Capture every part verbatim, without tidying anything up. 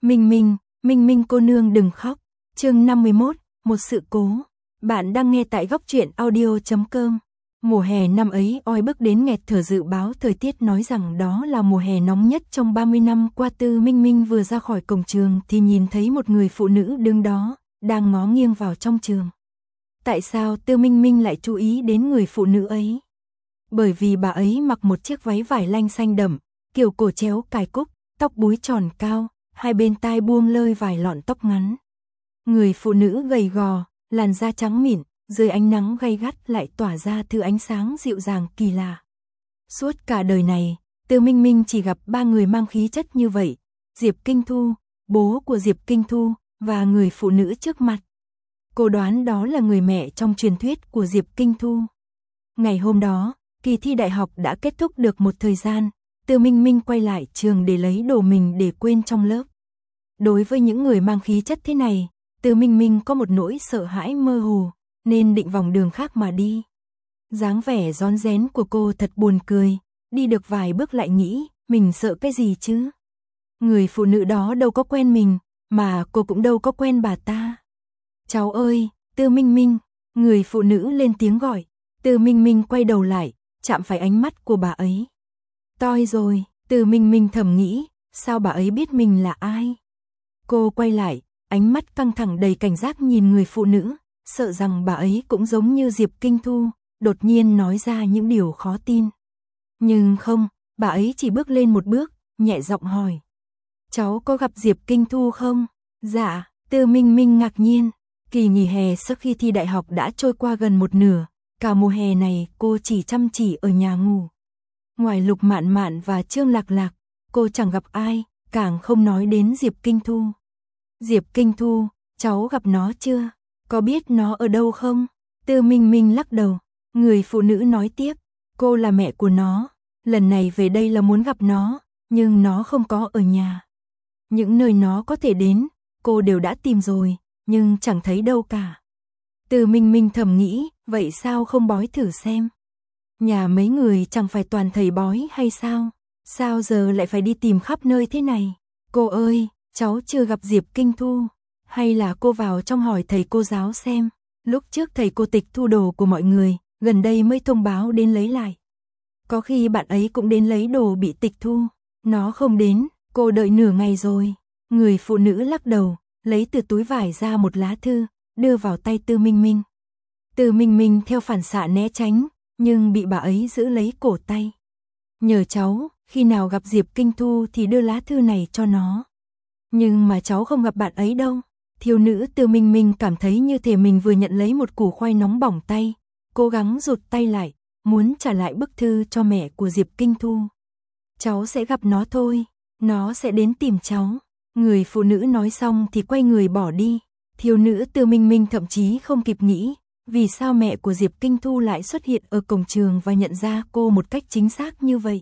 Minh Minh, Minh Minh cô nương đừng khóc. Chương năm mươi mốt, một sự cố. Bạn đang nghe tại góc truyện audio chấm com. Mùa hè năm ấy oi bức đến nghẹt thở, dự báo thời tiết nói rằng đó là mùa hè nóng nhất trong ba mươi năm qua. Tư Minh Minh vừa ra khỏi cổng trường thì nhìn thấy một người phụ nữ đứng đó, đang ngó nghiêng vào trong trường. Tại sao Tư Minh Minh lại chú ý đến người phụ nữ ấy? Bởi vì bà ấy mặc một chiếc váy vải lanh xanh đậm, kiểu cổ chéo cài cúc, tóc búi tròn cao, hai bên tai buông lơi vài lọn tóc ngắn. Người phụ nữ gầy gò, làn da trắng mịn, dưới ánh nắng gay gắt lại tỏa ra thứ ánh sáng dịu dàng kỳ lạ. Suốt cả đời này, Tư Minh Minh chỉ gặp ba người mang khí chất như vậy: Diệp Kinh Thu, bố của Diệp Kinh Thu, và người phụ nữ trước mặt. Cô đoán đó là người mẹ trong truyền thuyết của Diệp Kinh Thu. Ngày hôm đó, kỳ thi đại học đã kết thúc được một thời gian, Tư Minh Minh quay lại trường để lấy đồ mình để quên trong lớp. Đối với những người mang khí chất thế này, Tư Minh Minh có một nỗi sợ hãi mơ hồ, nên định vòng đường khác mà đi. Dáng vẻ rón rén của cô thật buồn cười, đi được vài bước lại nghĩ, mình sợ cái gì chứ? Người phụ nữ đó đâu có quen mình, mà cô cũng đâu có quen bà ta. Cháu ơi, Tư Minh Minh, người phụ nữ lên tiếng gọi. Tư Minh Minh quay đầu lại, chạm phải ánh mắt của bà ấy. Toi rồi, Tư Minh Minh thầm nghĩ, sao bà ấy biết mình là ai? Cô quay lại, ánh mắt căng thẳng đầy cảnh giác nhìn người phụ nữ, sợ rằng bà ấy cũng giống như Diệp Kinh Thu, đột nhiên nói ra những điều khó tin. Nhưng không, bà ấy chỉ bước lên một bước, nhẹ giọng hỏi. Cháu có gặp Diệp Kinh Thu không? Dạ, Tư Minh Minh ngạc nhiên. Kỳ nghỉ hè sau khi thi đại học đã trôi qua gần một nửa, cả mùa hè này cô chỉ chăm chỉ ở nhà ngủ. Ngoài Lục Mạn Mạn và Trương Lạc Lạc, cô chẳng gặp ai, càng không nói đến Diệp Kinh Thu. Diệp Kinh Thu, cháu gặp nó chưa? Có biết nó ở đâu không? Tư Minh Minh lắc đầu. Người phụ nữ nói tiếp, cô là mẹ của nó, lần này về đây là muốn gặp nó, nhưng nó không có ở nhà. Những nơi nó có thể đến, cô đều đã tìm rồi, nhưng chẳng thấy đâu cả. Tư Minh Minh thầm nghĩ, vậy sao không bói thử xem? Nhà mấy người chẳng phải toàn thầy bói hay sao? Sao giờ lại phải đi tìm khắp nơi thế này? Cô ơi, cháu chưa gặp Diệp Kinh Thu. Hay là cô vào trong hỏi thầy cô giáo xem. Lúc trước thầy cô tịch thu đồ của mọi người, gần đây mới thông báo đến lấy lại. Có khi bạn ấy cũng đến lấy đồ bị tịch thu. Nó không đến, cô đợi nửa ngày rồi. Người phụ nữ lắc đầu, lấy từ túi vải ra một lá thư, đưa vào tay Tư Minh Minh. Tư Minh Minh theo phản xạ né tránh, nhưng bị bà ấy giữ lấy cổ tay. Nhờ cháu, khi nào gặp Diệp Kinh Thu thì đưa lá thư này cho nó. Nhưng mà cháu không gặp bạn ấy đâu. Thiếu nữ Tư Minh Minh cảm thấy như thể mình vừa nhận lấy một củ khoai nóng bỏng tay, cố gắng rụt tay lại, muốn trả lại bức thư cho mẹ của Diệp Kinh Thu. Cháu sẽ gặp nó thôi, nó sẽ đến tìm cháu. Người phụ nữ nói xong thì quay người bỏ đi. Thiếu nữ Tư Minh Minh thậm chí không kịp nghĩ, vì sao mẹ của Diệp Kinh Thu lại xuất hiện ở cổng trường và nhận ra cô một cách chính xác như vậy.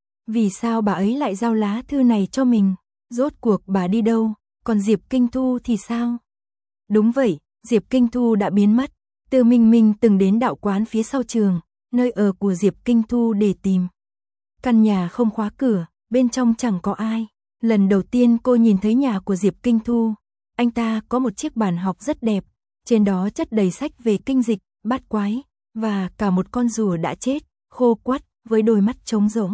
Vì sao bà ấy lại giao lá thư này cho mình? Rốt cuộc bà đi đâu? Còn Diệp Kinh Thu thì sao? Đúng vậy, Diệp Kinh Thu đã biến mất. Tư Minh Minh từng đến đạo quán phía sau trường, nơi ở của Diệp Kinh Thu để tìm. Căn nhà không khóa cửa, bên trong chẳng có ai. Lần đầu tiên cô nhìn thấy nhà của Diệp Kinh Thu, anh ta có một chiếc bàn học rất đẹp, trên đó chất đầy sách về kinh dịch, bát quái, và cả một con rùa đã chết, khô quắt, với đôi mắt trống rỗng.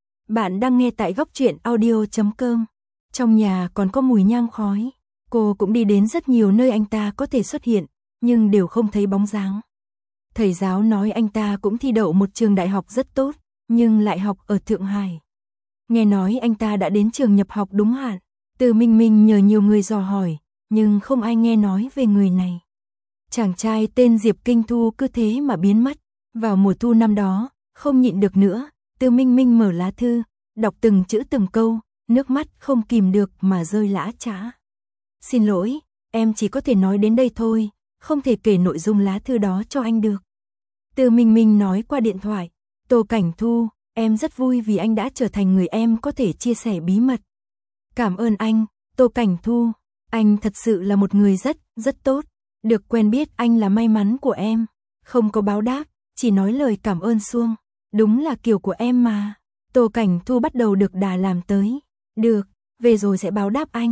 Bạn đang nghe tại góc truyện audio chấm com. Trong nhà còn có mùi nhang khói. Cô cũng đi đến rất nhiều nơi anh ta có thể xuất hiện, nhưng đều không thấy bóng dáng. Thầy giáo nói anh ta cũng thi đậu một trường đại học rất tốt, nhưng lại học ở Thượng Hải. Nghe nói anh ta đã đến trường nhập học đúng hạn. Tư Minh Minh nhờ nhiều người dò hỏi, nhưng không ai nghe nói về người này. Chàng trai tên Diệp Kinh Thu cứ thế mà biến mất. Vào mùa thu năm đó, không nhịn được nữa, Tư Minh Minh mở lá thư, đọc từng chữ từng câu, nước mắt không kìm được mà rơi lã chã. Xin lỗi, em chỉ có thể nói đến đây thôi, không thể kể nội dung lá thư đó cho anh được. Tư Minh Minh nói qua điện thoại, Tô Cảnh Thu, em rất vui vì anh đã trở thành người em có thể chia sẻ bí mật. Cảm ơn anh, Tô Cảnh Thu, anh thật sự là một người rất, rất tốt. Được quen biết anh là may mắn của em, không có báo đáp, chỉ nói lời cảm ơn suông. Đúng là kiểu của em mà. Tô Cảnh Thu bắt đầu được đà làm tới. Được, về rồi sẽ báo đáp anh.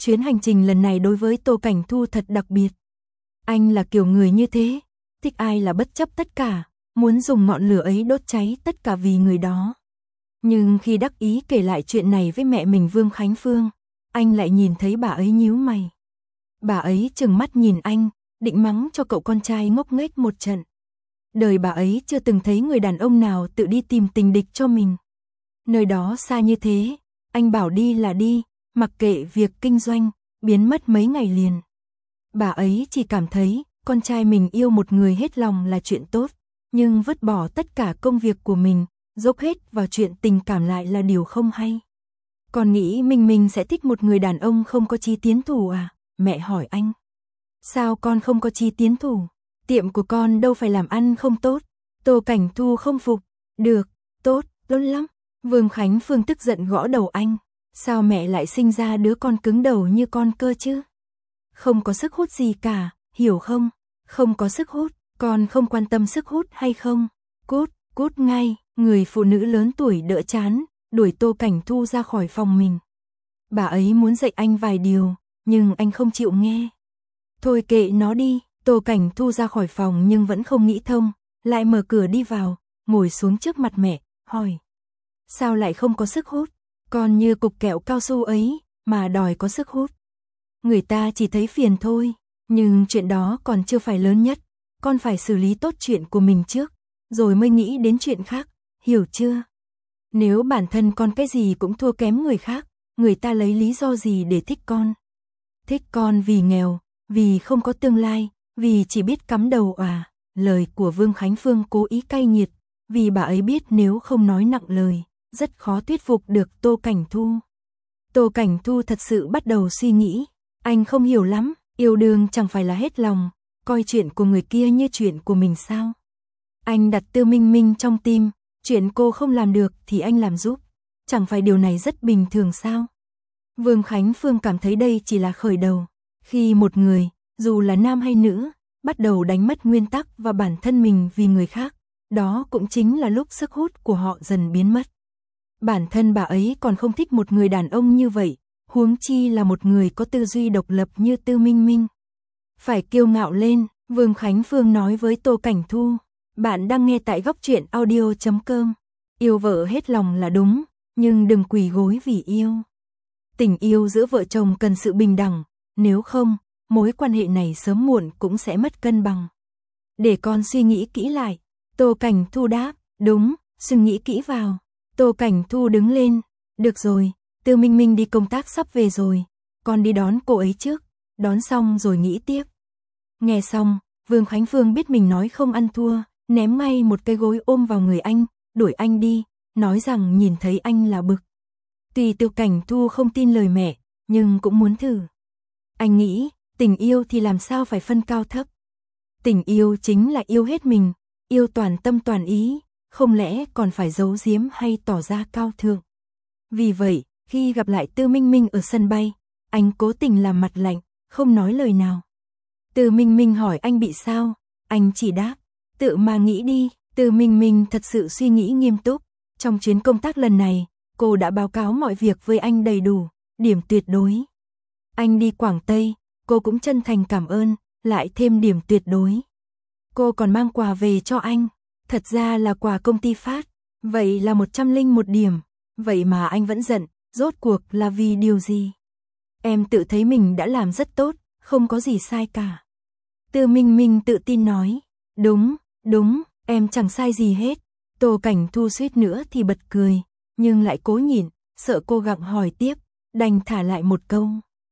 Chuyến hành trình lần này đối với Tô Cảnh Thu thật đặc biệt. Anh là kiểu người như thế, thích ai là bất chấp tất cả, muốn dùng ngọn lửa ấy đốt cháy tất cả vì người đó. Nhưng khi đắc ý kể lại chuyện này với mẹ mình Vương Khánh Phương, anh lại nhìn thấy bà ấy nhíu mày. Bà ấy trừng mắt nhìn anh, định mắng cho cậu con trai ngốc nghếch một trận. Đời bà ấy chưa từng thấy người đàn ông nào tự đi tìm tình địch cho mình. Nơi đó xa như thế, anh bảo đi là đi, mặc kệ việc kinh doanh, biến mất mấy ngày liền. Bà ấy chỉ cảm thấy, con trai mình yêu một người hết lòng là chuyện tốt, nhưng vứt bỏ tất cả công việc của mình, dốc hết vào chuyện tình cảm lại là điều không hay. Con nghĩ mình mình sẽ thích một người đàn ông không có chí tiến thủ à? Mẹ hỏi anh. Sao con không có chí tiến thủ? Tiệm của con đâu phải làm ăn không tốt. Tô Cảnh Thu không phục. Được, tốt, tốt lắm. Vương Khánh Phương tức giận gõ đầu anh. Sao mẹ lại sinh ra đứa con cứng đầu như con cơ chứ? Không có sức hút gì cả, hiểu không? Không có sức hút, con không quan tâm sức hút hay không? Cút, cút ngay. Người phụ nữ lớn tuổi đỡ chán, đuổi Tô Cảnh Thu ra khỏi phòng mình. Bà ấy muốn dạy anh vài điều, nhưng anh không chịu nghe. Thôi kệ nó đi. Tô Cảnh Thu ra khỏi phòng nhưng vẫn không nghĩ thông, lại mở cửa đi vào, ngồi xuống trước mặt mẹ, hỏi. Sao lại không có sức hút? Con như cục kẹo cao su ấy, mà đòi có sức hút. Người ta chỉ thấy phiền thôi, nhưng chuyện đó còn chưa phải lớn nhất. Con phải xử lý tốt chuyện của mình trước, rồi mới nghĩ đến chuyện khác, hiểu chưa? Nếu bản thân con cái gì cũng thua kém người khác, người ta lấy lý do gì để thích con? Thích con vì nghèo, vì không có tương lai, vì chỉ biết cắm đầu à? Lời của Vương Khánh Phương cố ý cay nghiệt, vì bà ấy biết nếu không nói nặng lời, rất khó thuyết phục được Tô Cảnh Thu. Tô Cảnh Thu thật sự bắt đầu suy nghĩ, anh không hiểu lắm, yêu đương chẳng phải là hết lòng, coi chuyện của người kia như chuyện của mình sao? Anh đặt Tư Minh Minh trong tim, chuyện cô không làm được thì anh làm giúp, chẳng phải điều này rất bình thường sao? Vương Khánh Phương cảm thấy đây chỉ là khởi đầu, khi một người, dù là nam hay nữ, bắt đầu đánh mất nguyên tắc và bản thân mình vì người khác, đó cũng chính là lúc sức hút của họ dần biến mất. Bản thân bà ấy còn không thích một người đàn ông như vậy, huống chi là một người có tư duy độc lập như Tư Minh Minh. Phải kiêu ngạo lên, Vương Khánh Phương nói với Tô Cảnh Thu. Bạn đang nghe tại góc truyện audio chấm com. Yêu vợ hết lòng là đúng, nhưng đừng quỳ gối vì yêu. Tình yêu giữa vợ chồng cần sự bình đẳng, nếu không, mối quan hệ này sớm muộn cũng sẽ mất cân bằng. Để con suy nghĩ kỹ lại. Tô Cảnh Thu đáp, đúng, suy nghĩ kỹ vào. Tô Cảnh Thu đứng lên, được rồi, Tư Minh Minh đi công tác sắp về rồi, con đi đón cô ấy trước, đón xong rồi nghĩ tiếp. Nghe xong, Vương Khánh Phương biết mình nói không ăn thua, ném ngay một cái gối ôm vào người anh, đuổi anh đi, nói rằng nhìn thấy anh là bực. Tuy Tô Cảnh Thu không tin lời mẹ, nhưng cũng muốn thử. Anh nghĩ, tình yêu thì làm sao phải phân cao thấp. Tình yêu chính là yêu hết mình, yêu toàn tâm toàn ý, không lẽ còn phải giấu giếm hay tỏ ra cao thượng. Vì vậy, khi gặp lại Tư Minh Minh ở sân bay, anh cố tình làm mặt lạnh, không nói lời nào. Tư Minh Minh hỏi anh bị sao, anh chỉ đáp, tự mà nghĩ đi. Tư Minh Minh thật sự suy nghĩ nghiêm túc, trong chuyến công tác lần này, cô đã báo cáo mọi việc với anh đầy đủ, điểm tuyệt đối. Anh đi Quảng Tây, cô cũng chân thành cảm ơn, lại thêm điểm tuyệt đối. Cô còn mang quà về cho anh, thật ra là quà công ty phát, vậy là một trăm linh một điểm, vậy mà anh vẫn giận, rốt cuộc là vì điều gì? Em tự thấy mình đã làm rất tốt, không có gì sai cả. Tư Minh Minh tự tin nói, đúng, đúng, em chẳng sai gì hết. Tô Cảnh Thu suýt nữa thì bật cười, nhưng lại cố nhịn, sợ cô gặng hỏi tiếp, đành thả lại một câu.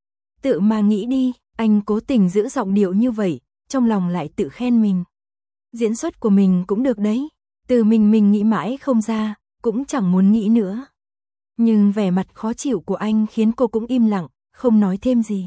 Tự mà nghĩ đi, anh cố tình giữ giọng điệu như vậy, trong lòng lại tự khen mình. Diễn xuất của mình cũng được đấy, Từ mình mình nghĩ mãi không ra, cũng chẳng muốn nghĩ nữa. Nhưng vẻ mặt khó chịu của anh khiến cô cũng im lặng, không nói thêm gì.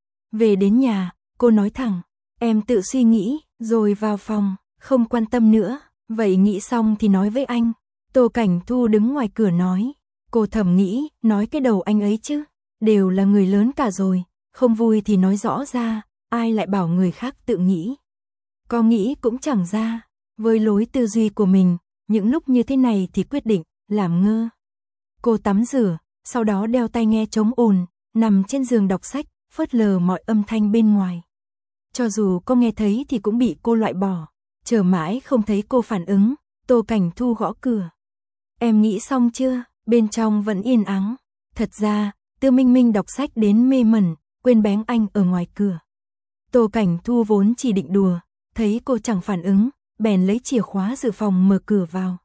Về đến nhà, cô nói thẳng, em tự suy nghĩ, rồi vào phòng, không quan tâm nữa, vậy nghĩ xong thì nói với anh. Tô Cảnh Thu đứng ngoài cửa nói, cô thầm nghĩ, nói cái đầu anh ấy chứ, đều là người lớn cả rồi, không vui thì nói rõ ra, ai lại bảo người khác tự nghĩ. Có nghĩ cũng chẳng ra, với lối tư duy của mình, những lúc như thế này thì quyết định, làm ngơ. Cô tắm rửa, sau đó đeo tai nghe chống ồn, nằm trên giường đọc sách, phớt lờ mọi âm thanh bên ngoài. Cho dù có nghe thấy thì cũng bị cô loại bỏ. Chờ mãi không thấy cô phản ứng, Tô Cảnh Thu gõ cửa. Em nghĩ xong chưa? Bên trong vẫn yên ắng. Thật ra, Tư Minh Minh đọc sách đến mê mẩn, quên bén anh ở ngoài cửa. Tô Cảnh Thu vốn chỉ định đùa, thấy cô chẳng phản ứng, bèn lấy chìa khóa dự phòng mở cửa vào.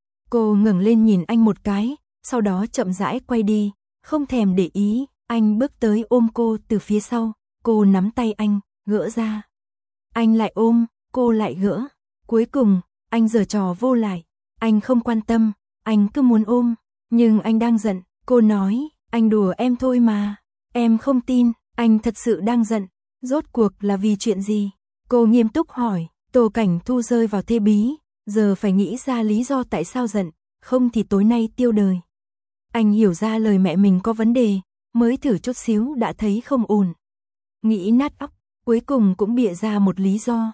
Cô ngẩng lên nhìn anh một cái, sau đó chậm rãi quay đi, không thèm để ý, anh bước tới ôm cô từ phía sau, cô nắm tay anh, gỡ ra. Anh lại ôm, cô lại gỡ. Cuối cùng, anh giở trò vô lại, anh không quan tâm, anh cứ muốn ôm, nhưng anh đang giận, cô nói, anh đùa em thôi mà, em không tin, anh thật sự đang giận, rốt cuộc là vì chuyện gì? Cô nghiêm túc hỏi. Tô Cảnh Thu rơi vào thế bí, giờ phải nghĩ ra lý do tại sao giận, không thì tối nay tiêu đời. Anh hiểu ra lời mẹ mình có vấn đề, mới thử chút xíu đã thấy không ổn. Nghĩ nát óc, cuối cùng cũng bịa ra một lý do.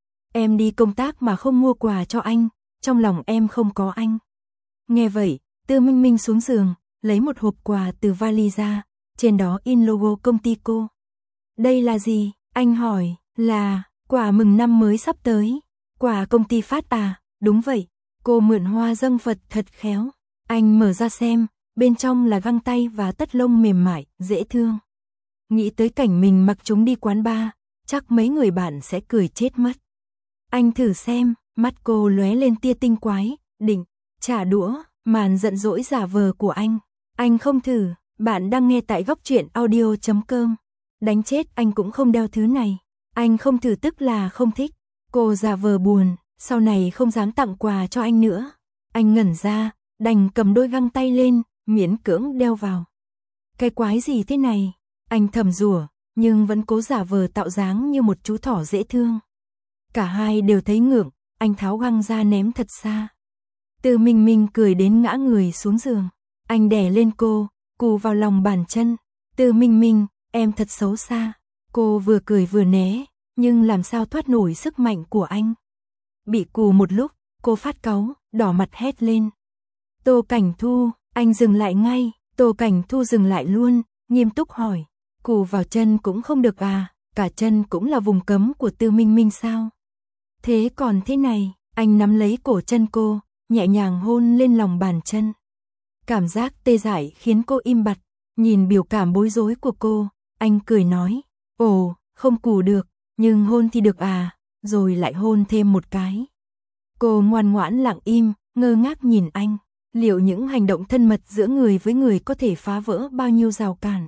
Em đi công tác mà không mua quà cho anh, trong lòng em không có anh. Nghe vậy, Tư Minh Minh xuống giường, lấy một hộp quà từ vali ra, trên đó in logo công ty cô. Đây là gì? Anh hỏi. Là quà mừng năm mới sắp tới. Quà công ty phát à? Đúng vậy. Cô mượn hoa dâng Phật thật khéo. Anh mở ra xem, bên trong là găng tay và tất lông mềm mại, dễ thương. Nghĩ tới cảnh mình mặc chúng đi quán bar, chắc mấy người bạn sẽ cười chết mất. Anh thử xem, mắt cô lóe lên tia tinh quái, định trả đũa màn giận dỗi giả vờ của anh. Anh không thử, bạn đang nghe tại góc truyện audio chấm com. Đánh chết anh cũng không đeo thứ này. Anh không thử tức là không thích. Cô giả vờ buồn, sau này không dám tặng quà cho anh nữa. Anh ngẩn ra, đành cầm đôi găng tay lên, miễn cưỡng đeo vào. Cái quái gì thế này? Anh thầm rủa, nhưng vẫn cố giả vờ tạo dáng như một chú thỏ dễ thương. Cả hai đều thấy ngượng, anh tháo găng ra ném thật xa. Tư Minh Minh cười đến ngã người xuống giường. Anh đè lên cô, cù vào lòng bàn chân. Tư Minh Minh, em thật xấu xa. Cô vừa cười vừa né, nhưng làm sao thoát nổi sức mạnh của anh. Bị cù một lúc, cô phát cáu, đỏ mặt hét lên. Tô Cảnh Thu, anh dừng lại ngay. Tô Cảnh Thu dừng lại luôn, nghiêm túc hỏi. Cù vào chân cũng không được à, cả chân cũng là vùng cấm của Tư Minh Minh sao? Thế còn thế này, anh nắm lấy cổ chân cô, nhẹ nhàng hôn lên lòng bàn chân. Cảm giác tê dại khiến cô im bặt, nhìn biểu cảm bối rối của cô, anh cười nói. Ồ, không cù được, nhưng hôn thì được à, rồi lại hôn thêm một cái. Cô ngoan ngoãn lặng im, ngơ ngác nhìn anh. Liệu những hành động thân mật giữa người với người có thể phá vỡ bao nhiêu rào cản?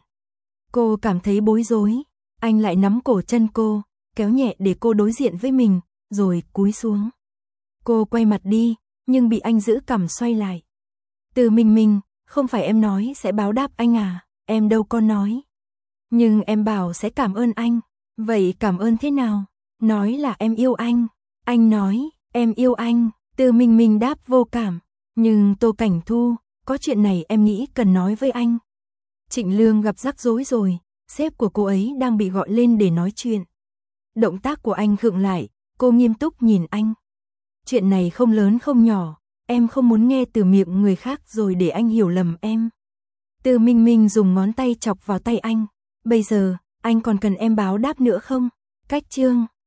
Cô cảm thấy bối rối, anh lại nắm cổ chân cô, kéo nhẹ để cô đối diện với mình, rồi cúi xuống. Cô quay mặt đi, nhưng bị anh giữ cằm xoay lại. Từ Minh Minh, không phải em nói sẽ báo đáp anh à, em đâu có nói. Nhưng em bảo sẽ cảm ơn anh, vậy cảm ơn thế nào? Nói là em yêu anh. Anh nói, em yêu anh, Từ Minh Minh đáp vô cảm. Nhưng Tô Cảnh Thu, có chuyện này em nghĩ cần nói với anh. Trịnh Lương gặp rắc rối rồi, sếp của cô ấy đang bị gọi lên để nói chuyện. Động tác của anh khựng lại, cô nghiêm túc nhìn anh. Chuyện này không lớn không nhỏ, em không muốn nghe từ miệng người khác rồi để anh hiểu lầm em. Từ Minh Minh dùng ngón tay chọc vào tay anh. Bây giờ, anh còn cần em báo đáp nữa không? Cách chương